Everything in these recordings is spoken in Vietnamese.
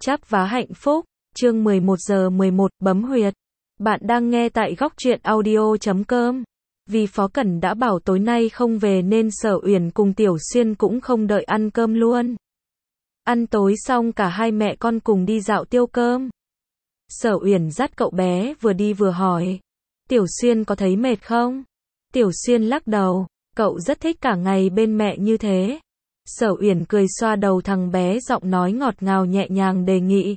Chắp vá hạnh phúc, chương 11 giờ 11, bấm huyệt. Bạn đang nghe tại góc truyện audio.com. Vì Phó Cẩn đã bảo tối nay không về nên Sở Uyển cùng Tiểu Xuyên cũng không đợi ăn cơm luôn. Ăn tối xong cả hai mẹ con cùng đi dạo tiêu cơm. Sở Uyển dắt cậu bé vừa đi vừa hỏi. Tiểu Xuyên có thấy mệt không? Tiểu Xuyên lắc đầu, cậu rất thích cả ngày bên mẹ như thế. Sở Uyển cười xoa đầu thằng bé, giọng nói ngọt ngào nhẹ nhàng đề nghị.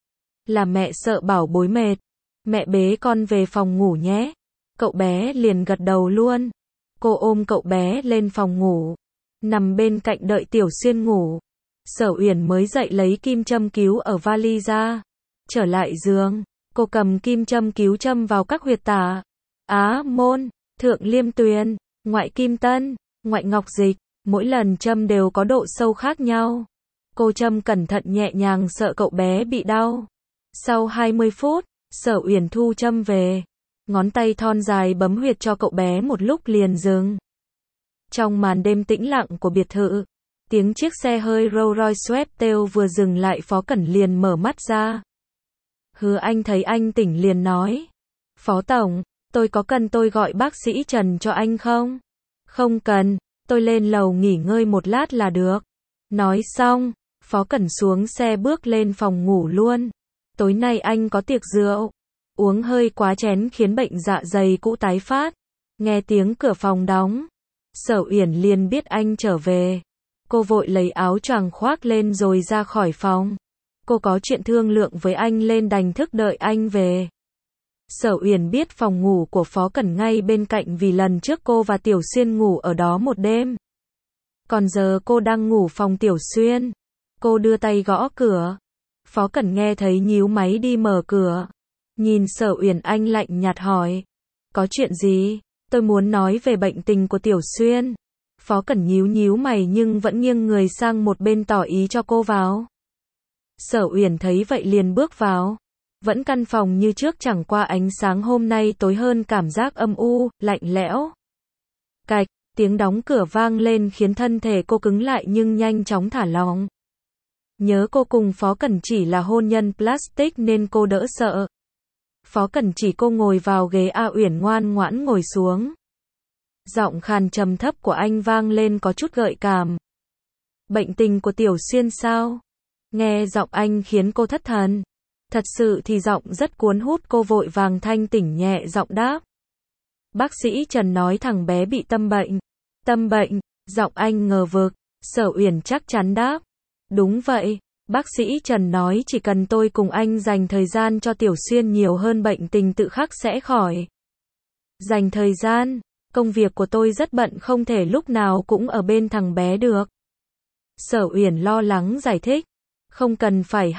Là mẹ sợ bảo bối mệt. Mẹ bế con về phòng ngủ nhé. Cậu bé liền gật đầu luôn. Cô ôm cậu bé lên phòng ngủ, nằm bên cạnh đợi Tiểu Xuyên ngủ. Sở Uyển mới dậy lấy kim châm cứu ở vali ra. Trở lại giường, cô cầm kim châm cứu châm vào các huyệt tả. Á môn, thượng liêm tuyền, ngoại kim tân, ngoại ngọc dịch. Mỗi lần châm đều có độ sâu khác nhau. Cô châm cẩn thận nhẹ nhàng sợ cậu bé bị đau. Sau 20 phút, Sở Uyển thu châm về. Ngón tay thon dài bấm huyệt cho cậu bé một lúc liền dừng. Trong màn đêm tĩnh lặng của biệt thự, tiếng chiếc xe hơi Rolls Royce Sweptail vừa dừng lại, Phó Cẩn liền mở mắt ra. Hứa Anh thấy anh tỉnh liền nói. Phó Tổng, tôi có cần tôi gọi bác sĩ Trần cho anh không? Không cần, tôi lên lầu nghỉ ngơi một lát là được. Nói xong, Phó Cẩn xuống xe bước lên phòng ngủ luôn. Tối nay anh có tiệc rượu. Uống hơi quá chén khiến bệnh dạ dày cũ tái phát. Nghe tiếng cửa phòng đóng, Sở Uyển liền biết anh trở về. Cô vội lấy áo choàng khoác lên rồi ra khỏi phòng. Cô có chuyện thương lượng với anh lên đành thức đợi anh về. Sở Uyển biết phòng ngủ của Phó Cẩn ngay bên cạnh vì lần trước cô và Tiểu Xuyên ngủ ở đó một đêm. Còn giờ cô đang ngủ phòng Tiểu Xuyên. Cô đưa tay gõ cửa. Phó Cẩn nghe thấy nhíu máy đi mở cửa. Nhìn Sở Uyển anh lạnh nhạt hỏi. Có chuyện gì? Tôi muốn nói về bệnh tình của Tiểu Xuyên. Phó Cẩn nhíu mày nhưng vẫn nghiêng người sang một bên tỏ ý cho cô vào. Sở Uyển thấy vậy liền bước vào. Vẫn căn phòng như trước, chẳng qua ánh sáng hôm nay tối hơn, cảm giác âm u, lạnh lẽo. Cạch, tiếng đóng cửa vang lên khiến thân thể cô cứng lại nhưng nhanh chóng thả lỏng. Nhớ cô cùng Phó Cẩn chỉ là hôn nhân plastic nên cô đỡ sợ. Phó Cẩn chỉ cô ngồi vào ghế, A Uyển ngoan ngoãn ngồi xuống. Giọng khàn trầm thấp của anh vang lên có chút gợi cảm. Bệnh tình của Tiểu Xuyên sao? Nghe giọng anh khiến cô thất thần. Thật sự thì giọng rất cuốn hút, cô vội vàng thanh tỉnh nhẹ giọng đáp. Bác sĩ Trần nói thằng bé bị tâm bệnh. Tâm bệnh? Giọng anh ngờ vực. Sở Uyển chắc chắn đáp. Đúng vậy, bác sĩ Trần nói chỉ cần tôi cùng anh dành thời gian cho Tiểu Xuyên nhiều hơn, bệnh tình tự khắc sẽ khỏi. Dành thời gian? Công việc của tôi rất bận, không thể lúc nào cũng ở bên thằng bé được. Sở Uyển lo lắng giải thích. Không cần phải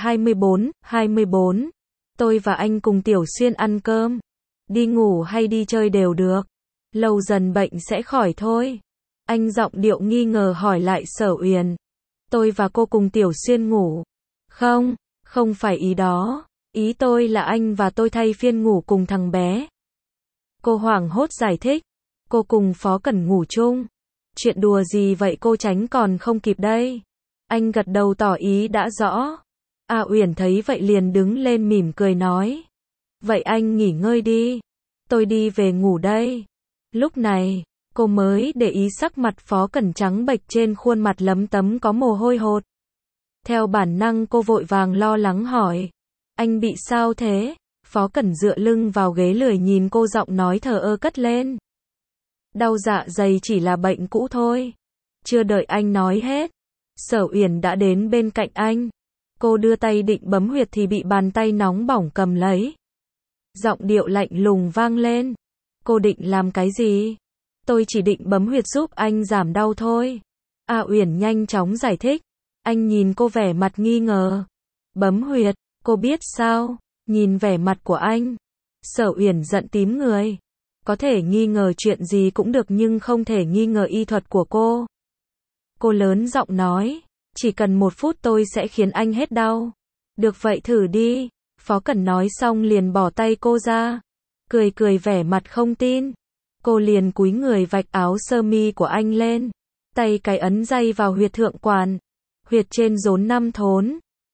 24. Tôi và anh cùng Tiểu Xuyên ăn cơm. Đi ngủ hay đi chơi đều được. Lâu dần bệnh sẽ khỏi thôi. Anh giọng điệu nghi ngờ hỏi lại Sở Uyển. Tôi và cô cùng Tiểu Xuyên ngủ. Không phải ý đó. Ý tôi là anh và tôi thay phiên ngủ cùng thằng bé. Cô hoảng hốt giải thích. Cô cùng Phó Cẩn ngủ chung. Chuyện đùa gì vậy, cô tránh còn không kịp đây. Anh gật đầu tỏ ý đã rõ. A Uyển thấy vậy liền đứng lên mỉm cười nói. Vậy anh nghỉ ngơi đi. Tôi đi về ngủ đây. Lúc này, cô mới để ý sắc mặt Phó Cẩn trắng bệch, trên khuôn mặt lấm tấm có mồ hôi hột. Theo bản năng cô vội vàng lo lắng hỏi. Anh bị sao thế? Phó Cẩn dựa lưng vào ghế lười nhìn cô, giọng nói thờ ơ cất lên. Đau dạ dày chỉ là bệnh cũ thôi. Chưa đợi anh nói hết, Sở Uyển đã đến bên cạnh anh. Cô đưa tay định bấm huyệt thì bị bàn tay nóng bỏng cầm lấy. Giọng điệu lạnh lùng vang lên. Cô định làm cái gì? Tôi chỉ định bấm huyệt giúp anh giảm đau thôi. A Uyển nhanh chóng giải thích. Anh nhìn cô vẻ mặt nghi ngờ. Bấm huyệt, cô biết sao? Nhìn vẻ mặt của anh, Sở Uyển giận tím người. Có thể nghi ngờ chuyện gì cũng được nhưng không thể nghi ngờ y thuật của cô. Cô lớn giọng nói. Chỉ cần 1 phút tôi sẽ khiến anh hết đau. Được vậy thử đi. Phó Cẩn nói xong liền bỏ tay cô ra. Cười vẻ mặt không tin. Cô liền cúi người vạch áo sơ mi của anh lên. Tay cái ấn dây vào huyệt thượng quản. Huyệt trên rốn 5 thốn.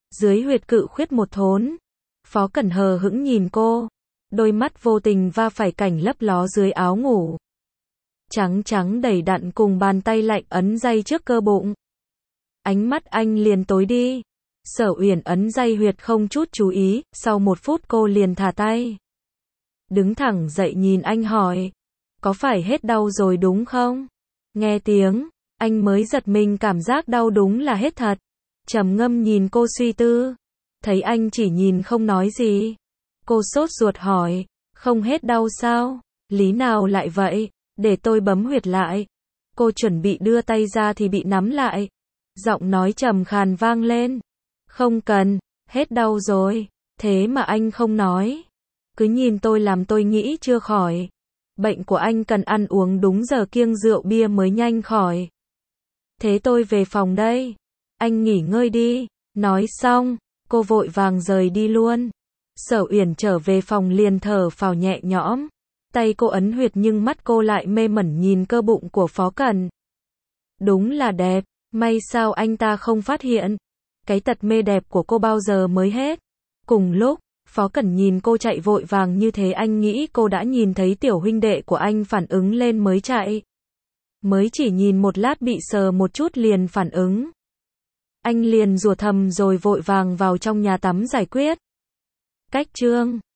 dưới huyệt cự khuyết một thốn. Phó Cẩn hờ hững nhìn cô, đôi mắt vô tình va phải cảnh lấp ló dưới áo ngủ. Trắng trắng đầy đặn cùng bàn tay lạnh ấn dây trước cơ bụng. Ánh mắt anh liền tối đi. Sở Uyển ấn dây huyệt không chút chú ý, sau 1 phút cô liền thả tay. Đứng thẳng dậy nhìn anh hỏi, có phải hết đau rồi đúng không? Nghe tiếng, anh mới giật mình cảm giác đau đúng là hết thật. Trầm ngâm nhìn cô suy tư, thấy anh chỉ nhìn không nói gì. Cô sốt ruột hỏi, không hết đau sao? Lý nào lại vậy? Để tôi bấm huyệt lại. Cô chuẩn bị đưa tay ra thì bị nắm lại. Giọng nói trầm khàn vang lên. Không cần, hết đau rồi. Thế mà anh không nói. Cứ nhìn tôi làm tôi nghĩ chưa khỏi. Bệnh của anh cần ăn uống đúng giờ kiêng rượu bia mới nhanh khỏi. Thế tôi về phòng đây. Anh nghỉ ngơi đi. Nói xong, cô vội vàng rời đi luôn. Sở Uyển trở về phòng liền thở phào nhẹ nhõm. Tay cô ấn huyệt nhưng mắt cô lại mê mẩn nhìn cơ bụng của Phó Cẩn. Đúng là đẹp, may sao anh ta không phát hiện. Cái tật mê đẹp của cô bao giờ mới hết. Cùng lúc, Phó Cẩn nhìn cô chạy vội vàng như thế anh nghĩ cô đã nhìn thấy tiểu huynh đệ của anh phản ứng lên mới chạy. Mới chỉ nhìn một lát bị sờ một chút liền phản ứng. Anh liền rủa thầm rồi vội vàng vào trong nhà tắm giải quyết. Cách chương